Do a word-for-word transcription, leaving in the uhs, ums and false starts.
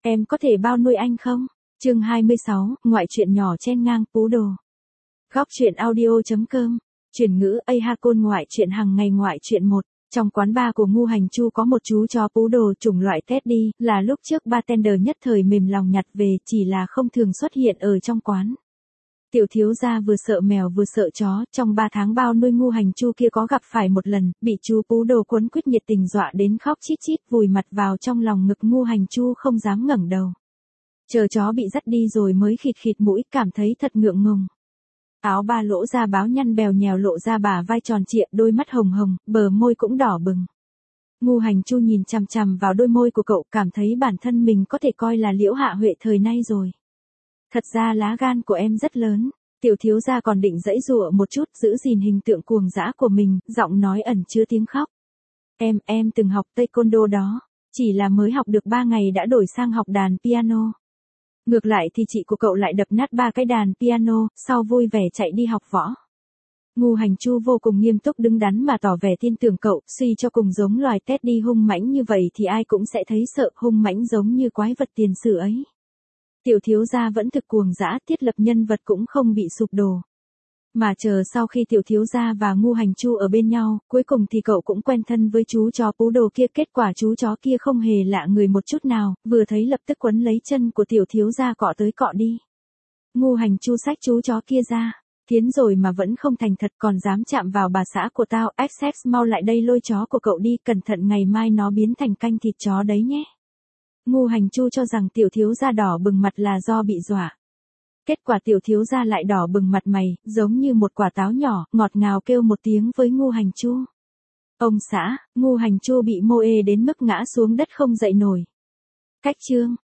Em có thể bao nuôi anh không? Chương hai mươi sáu, ngoại truyện nhỏ chen ngang pú đồ. Góc truyện audio.com. Chuyển ngữ A Hakon ngoại truyện hàng ngày ngoại truyện một. Trong quán bar của Ngu Hành Chu có một chú chó pú đồ chủng loại Teddy, là lúc trước bartender nhất thời mềm lòng nhặt về, chỉ là không thường xuất hiện ở trong quán. Tiểu thiếu gia vừa sợ mèo vừa sợ chó, trong ba tháng bao nuôi Ngu Hành Chu kia có gặp phải một lần, bị chú pú đồ quấn quýt nhiệt tình dọa đến khóc chít chít, vùi mặt vào trong lòng ngực Ngu Hành Chu không dám ngẩng đầu. Chờ chó bị dắt đi rồi mới khịt khịt mũi, cảm thấy thật ngượng ngùng. Áo ba lỗ ra báo nhăn bèo nhèo lộ ra bả vai tròn trịa, đôi mắt hồng hồng, bờ môi cũng đỏ bừng. Ngu Hành Chu nhìn chằm chằm vào đôi môi của cậu, cảm thấy bản thân mình có thể coi là Liễu Hạ Huệ thời nay rồi. Thật ra lá gan của em rất lớn. Tiểu thiếu gia còn định giãy giụa một chút, giữ gìn hình tượng cuồng dã của mình, giọng nói ẩn chứa tiếng khóc. Em, em từng học taekwondo đó, chỉ là mới học được ba ngày đã đổi sang học đàn piano. Ngược lại thì chị của cậu lại đập nát ba cái đàn piano, sau vui vẻ chạy đi học võ. Ngu Hành Chu vô cùng nghiêm túc đứng đắn mà tỏ vẻ tin tưởng cậu, suy cho cùng giống loài Teddy hung mãnh như vậy thì ai cũng sẽ thấy sợ, hung mãnh giống như quái vật tiền sử ấy. Tiểu thiếu gia vẫn thực cuồng dã, thiết lập nhân vật cũng không bị sụp đổ. Mà chờ sau khi tiểu thiếu gia và Ngu Hành Chu ở bên nhau, cuối cùng thì cậu cũng quen thân với chú chó pú đồ kia, kết quả chú chó kia không hề lạ người một chút nào, vừa thấy lập tức quấn lấy chân của tiểu thiếu gia cọ tới cọ đi. Ngu Hành Chu xách chú chó kia ra, tiến rồi mà vẫn không thành thật, còn dám chạm vào bà xã của tao, Access mau lại đây lôi chó của cậu đi, cẩn thận ngày mai nó biến thành canh thịt chó đấy nhé. Ngu Hành Chu cho rằng tiểu thiếu gia đỏ bừng mặt là do bị dọa. Kết quả tiểu thiếu gia lại đỏ bừng mặt mày, giống như một quả táo nhỏ, ngọt ngào kêu một tiếng với Ngu Hành Chu. Ông xã, Ngu Hành Chu bị mô ê đến mức ngã xuống đất không dậy nổi. Cách chương.